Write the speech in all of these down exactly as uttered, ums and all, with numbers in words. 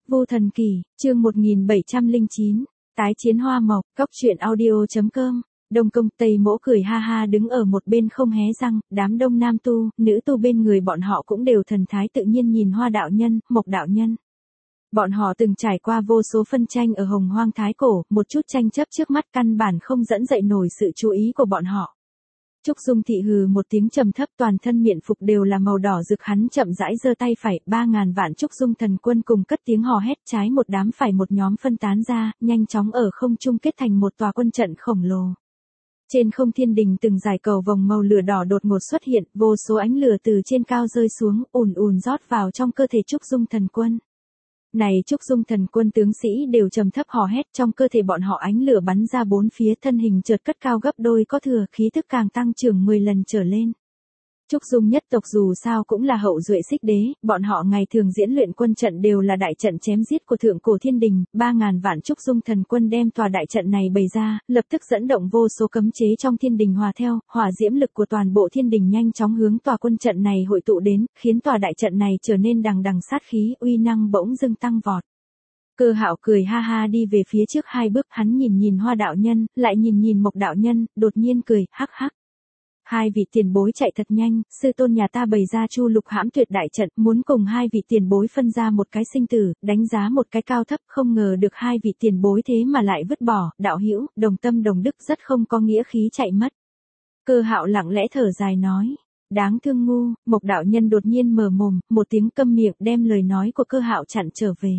Vô Thần Kỳ, chương một nghìn bảy trăm lẻ chín, tái chiến hoa mộc, cốc truyện audio.com. Đông Công Tây Mỗ cười ha ha đứng ở một bên không hé răng, đám đông nam tu, nữ tu bên người bọn họ cũng đều thần thái tự nhiên nhìn Hoa đạo nhân, Mộc đạo nhân. Bọn họ từng trải qua vô số phân tranh ở Hồng Hoang Thái Cổ, một chút tranh chấp trước mắt căn bản không dẫn dậy nổi sự chú ý của bọn họ. Trúc Dung Thị hừ một tiếng trầm thấp, toàn thân miện phục đều là màu đỏ rực, hắn chậm rãi giơ tay phải, ba ngàn vạn Trúc Dung thần quân cùng cất tiếng hò hét, trái một đám phải một nhóm phân tán ra, nhanh chóng ở không trung kết thành một tòa quân trận khổng lồ. Trên không thiên đình từng dải cầu vòng màu lửa đỏ đột ngột xuất hiện, vô số ánh lửa từ trên cao rơi xuống, ùn ùn rót vào trong cơ thể Trúc Dung thần quân. Này Trúc Dung thần quân tướng sĩ đều trầm thấp hò hét, trong cơ thể bọn họ ánh lửa bắn ra bốn phía, thân hình chợt cất cao gấp đôi có thừa, khí thức càng tăng trưởng mười lần trở lên. Trúc Dung nhất tộc dù sao cũng là hậu duệ Xích Đế, bọn họ ngày thường diễn luyện quân trận đều là đại trận chém giết của thượng cổ thiên đình, ba ngàn vạn Trúc Dung thần quân đem tòa đại trận này bày ra, lập tức dẫn động vô số cấm chế trong thiên đình hòa theo, hỏa diễm lực của toàn bộ thiên đình nhanh chóng hướng tòa quân trận này hội tụ đến, khiến tòa đại trận này trở nên đằng đằng sát khí, uy năng bỗng dưng tăng vọt. Cơ Hạo cười ha ha đi về phía trước hai bước, hắn nhìn nhìn Hoa đạo nhân, lại nhìn nhìn Mộc đạo nhân, đột nhiên cười, hắc hắc. Hai vị tiền bối chạy thật nhanh, sư tôn nhà ta bày ra Chu Lục hãm tuyệt đại trận, muốn cùng hai vị tiền bối phân ra một cái sinh tử, đánh giá một cái cao thấp, không ngờ được hai vị tiền bối thế mà lại vứt bỏ, đạo hữu, đồng tâm đồng đức, rất không có nghĩa khí chạy mất. Cơ Hạo lặng lẽ thở dài nói, đáng thương ngu. Mộc đạo nhân đột nhiên mở mồm, một tiếng câm miệng đem lời nói của Cơ Hạo chặn trở về.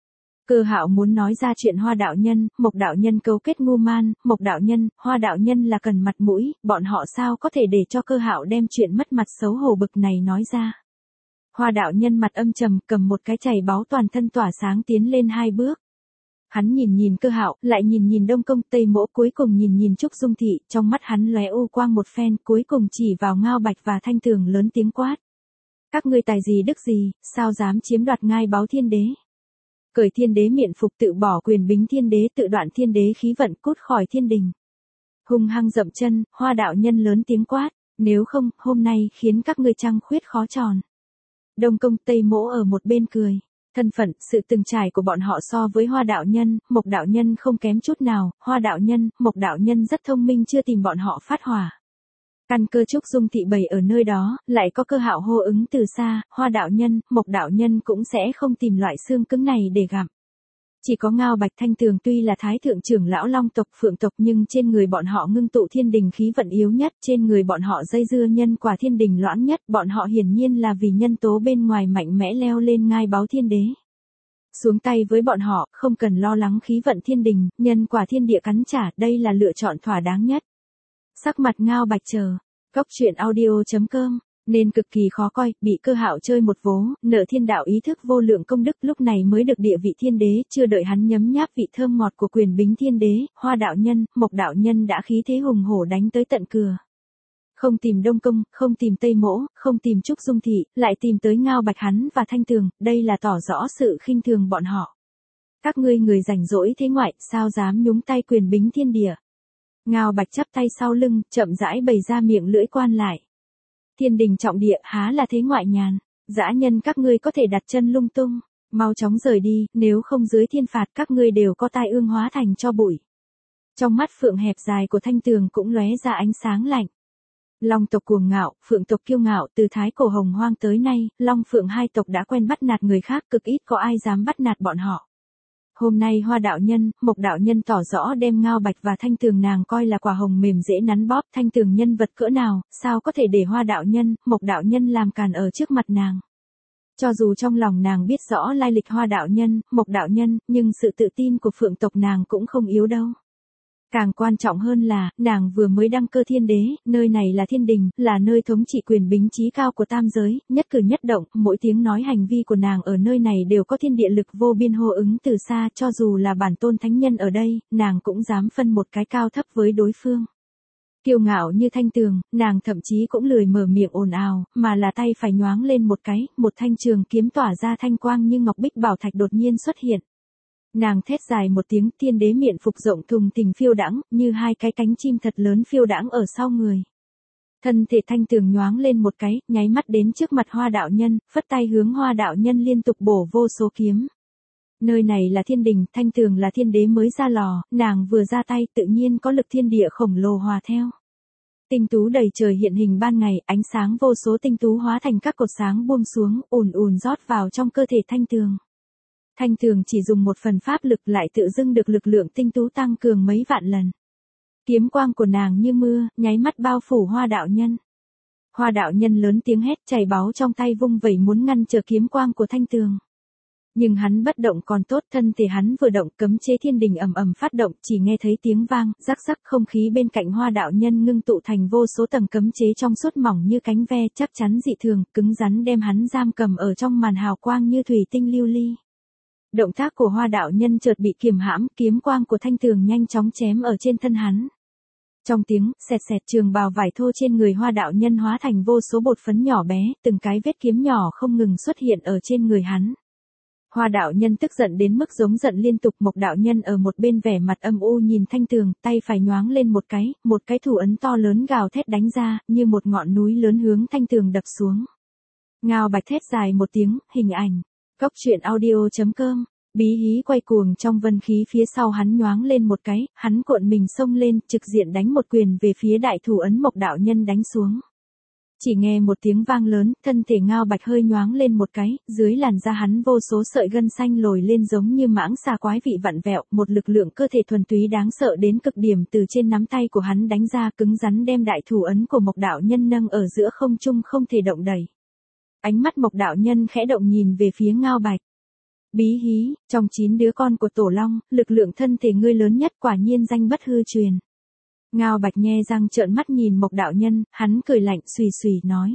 Cơ Hạo muốn nói ra chuyện Hoa đạo nhân, Mộc đạo nhân cấu kết ngu man, Mộc đạo nhân, Hoa đạo nhân là cần mặt mũi, bọn họ sao có thể để cho Cơ Hạo đem chuyện mất mặt xấu hổ bực này nói ra. Hoa đạo nhân mặt âm trầm, cầm một cái chày báu toàn thân tỏa sáng tiến lên hai bước. Hắn nhìn nhìn Cơ Hạo, lại nhìn nhìn Đông Công Tây Mỗ, cuối cùng nhìn nhìn Trúc Dung Thị, trong mắt hắn lóe u quang một phen, cuối cùng chỉ vào Ngao Bạch và Thanh Tường lớn tiếng quát. Các ngươi tài gì đức gì, sao dám chiếm đoạt ngai báu thiên đế? Cởi thiên đế miện phục, tự bỏ quyền bính thiên đế, tự đoạn thiên đế khí vận, cút khỏi thiên đình. Hung hăng dậm chân, Hoa đạo nhân lớn tiếng quát, nếu không, hôm nay khiến các ngươi trăng khuyết khó tròn. Đông Công Tây Mỗ ở một bên cười. Thân phận, sự từng trải của bọn họ so với Hoa đạo nhân, Mộc đạo nhân không kém chút nào, Hoa đạo nhân, Mộc đạo nhân rất thông minh, chưa tìm bọn họ phát hỏa. Căn cơ Trúc Dung Thị bày ở nơi đó, lại có Cơ Hạo hô ứng từ xa, Hoa đạo nhân, Mộc đạo nhân cũng sẽ không tìm loại xương cứng này để gặm. Chỉ có Ngao Bạch Thanh Tường tuy là thái thượng trưởng lão Long tộc Phượng tộc, nhưng trên người bọn họ ngưng tụ thiên đình khí vận yếu nhất, trên người bọn họ dây dưa nhân quả thiên đình loãng nhất, bọn họ hiển nhiên là vì nhân tố bên ngoài mạnh mẽ leo lên ngai báu thiên đế. Xuống tay với bọn họ, không cần lo lắng khí vận thiên đình, nhân quả thiên địa cắn trả, đây là lựa chọn thỏa đáng nhất. Sắc mặt Ngao Bạch chờ, cốc truyện audio.com, nên cực kỳ khó coi, bị Cơ Hạo chơi một vố, nợ thiên đạo ý thức vô lượng công đức, lúc này mới được địa vị thiên đế, chưa đợi hắn nhấm nháp vị thơm ngọt của quyền bính thiên đế, Hoa đạo nhân, Mộc đạo nhân đã khí thế hùng hổ đánh tới tận cửa. Không tìm Đông Công, không tìm Tây Mỗ, không tìm Trúc Dung Thị, lại tìm tới Ngao Bạch hắn và Thanh Tường, đây là tỏ rõ sự khinh thường bọn họ. Các ngươi người rảnh rỗi thế ngoại, sao dám nhúng tay quyền bính thiên địa? Ngao Bạch chắp tay sau lưng, chậm rãi bày ra miệng lưỡi quan lại. Thiên đình trọng địa, há là thế ngoại nhàn, dã nhân các ngươi có thể đặt chân lung tung, mau chóng rời đi, nếu không dưới thiên phạt các ngươi đều có tai ương hóa thành cho bụi. Trong mắt phượng hẹp dài của Thanh Tường cũng lóe ra ánh sáng lạnh. Long tộc cuồng ngạo, Phượng tộc kiêu ngạo, từ thái cổ Hồng Hoang tới nay, Long Phượng hai tộc đã quen bắt nạt người khác, cực ít có ai dám bắt nạt bọn họ. Hôm nay Hoa đạo nhân, Mộc đạo nhân tỏ rõ đem Ngao Bạch và Thanh Tường nàng coi là quả hồng mềm dễ nắn bóp, Thanh Tường nhân vật cỡ nào, sao có thể để Hoa đạo nhân, Mộc đạo nhân làm càn ở trước mặt nàng. Cho dù trong lòng nàng biết rõ lai lịch Hoa đạo nhân, Mộc đạo nhân, nhưng sự tự tin của Phượng tộc nàng cũng không yếu đâu. Càng quan trọng hơn là, nàng vừa mới đăng cơ thiên đế, nơi này là thiên đình, là nơi thống trị quyền bính chí cao của tam giới, nhất cử nhất động, mỗi tiếng nói hành vi của nàng ở nơi này đều có thiên địa lực vô biên hô ứng từ xa, cho dù là bản tôn thánh nhân ở đây, nàng cũng dám phân một cái cao thấp với đối phương. Kiêu ngạo như Thanh Tường, nàng thậm chí cũng lười mở miệng ồn ào, mà là tay phải nhoáng lên một cái, một thanh trường kiếm tỏa ra thanh quang như ngọc bích bảo thạch đột nhiên xuất hiện. Nàng thét dài một tiếng, thiên đế miện phục rộng thùng thình phiêu đãng, như hai cái cánh chim thật lớn phiêu đãng ở sau người. Thân thể Thanh Tường nhoáng lên một cái, nháy mắt đến trước mặt Hoa đạo nhân, phất tay hướng Hoa đạo nhân liên tục bổ vô số kiếm. Nơi này là thiên đình, Thanh Tường là thiên đế mới ra lò, nàng vừa ra tay tự nhiên có lực thiên địa khổng lồ hòa theo. Tinh tú đầy trời hiện hình ban ngày, ánh sáng vô số tinh tú hóa thành các cột sáng buông xuống, ùn ùn rót vào trong cơ thể Thanh Tường. Thanh Tường chỉ dùng một phần pháp lực lại tự dưng được lực lượng tinh tú tăng cường mấy vạn lần. Kiếm quang của nàng như mưa, nháy mắt bao phủ Hoa đạo nhân. Hoa đạo nhân lớn tiếng hét, chảy báu trong tay vung vẩy muốn ngăn trở kiếm quang của Thanh Tường. Nhưng hắn bất động còn tốt, thân thể hắn vừa động cấm chế thiên đình ầm ầm phát động, chỉ nghe thấy tiếng vang, rắc rắc, không khí bên cạnh Hoa đạo nhân ngưng tụ thành vô số tầng cấm chế trong suốt mỏng như cánh ve, chắc chắn dị thường, cứng rắn đem hắn giam cầm ở trong màn hào quang như thủy tinh lưu ly. Động tác của Hoa đạo nhân chợt bị kiềm hãm, kiếm quang của Thanh Tường nhanh chóng chém ở trên thân hắn. Trong tiếng xẹt xẹt, trường bào vải thô trên người Hoa đạo nhân hóa thành vô số bột phấn nhỏ bé, từng cái vết kiếm nhỏ không ngừng xuất hiện ở trên người hắn. Hoa đạo nhân tức giận đến mức giống giận liên tục. Mộc đạo nhân ở một bên vẻ mặt âm u nhìn Thanh Tường, tay phải nhoáng lên một cái, một cái thủ ấn to lớn gào thét đánh ra, như một ngọn núi lớn hướng Thanh Tường đập xuống. Ngao Bạch thét dài một tiếng, hình ảnh. Cốc truyện audio chấm com. Bí hí quay cuồng trong vân khí phía sau hắn nhoáng lên một cái, hắn cuộn mình xông lên, trực diện đánh một quyền về phía đại thủ ấn Mộc đạo nhân đánh xuống. Chỉ nghe một tiếng vang lớn, thân thể Ngao Bạch hơi nhoáng lên một cái, dưới làn da hắn vô số sợi gân xanh lồi lên giống như mãng xà quái vị vặn vẹo, một lực lượng cơ thể thuần túy đáng sợ đến cực điểm từ trên nắm tay của hắn đánh ra, cứng rắn đem đại thủ ấn của Mộc đạo nhân nâng ở giữa không trung không thể động đẩy. Ánh mắt Mộc đạo nhân khẽ động nhìn về phía Ngao Bạch. Bí hí, trong chín đứa con của Tổ Long, lực lượng thân thể ngươi lớn nhất, quả nhiên danh bất hư truyền. Ngao Bạch nhe răng trợn mắt nhìn Mộc đạo nhân, hắn cười lạnh xùy xùy nói.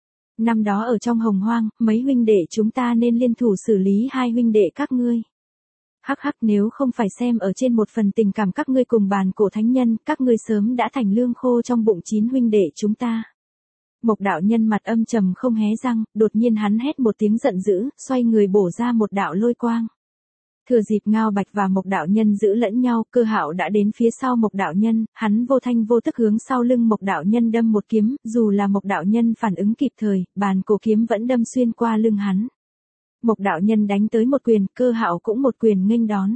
Năm đó ở trong Hồng Hoang, mấy huynh đệ chúng ta nên liên thủ xử lý hai huynh đệ các ngươi. Hắc hắc, nếu không phải xem ở trên một phần tình cảm các ngươi cùng bàn cổ thánh nhân, các ngươi sớm đã thành lương khô trong bụng chín huynh đệ chúng ta. Mộc đạo nhân mặt âm trầm không hé răng, đột nhiên hắn hét một tiếng giận dữ, xoay người bổ ra một đạo lôi quang. Thừa dịp Ngao Bạch và Mộc đạo nhân giữ lẫn nhau, Cơ Hạo đã đến phía sau Mộc đạo nhân, hắn vô thanh vô tức hướng sau lưng Mộc đạo nhân đâm một kiếm, dù là Mộc đạo nhân phản ứng kịp thời, bàn cổ kiếm vẫn đâm xuyên qua lưng hắn. Mộc đạo nhân đánh tới một quyền, Cơ Hạo cũng một quyền nghênh đón.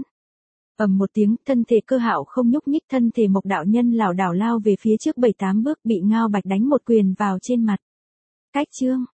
Ầm một tiếng, thân thể Cơ Hạo không nhúc nhích, thân thể Mộc đạo nhân lảo đảo lao về phía trước bảy tám bước, bị Ngao Bạch đánh một quyền vào trên mặt. Cách chương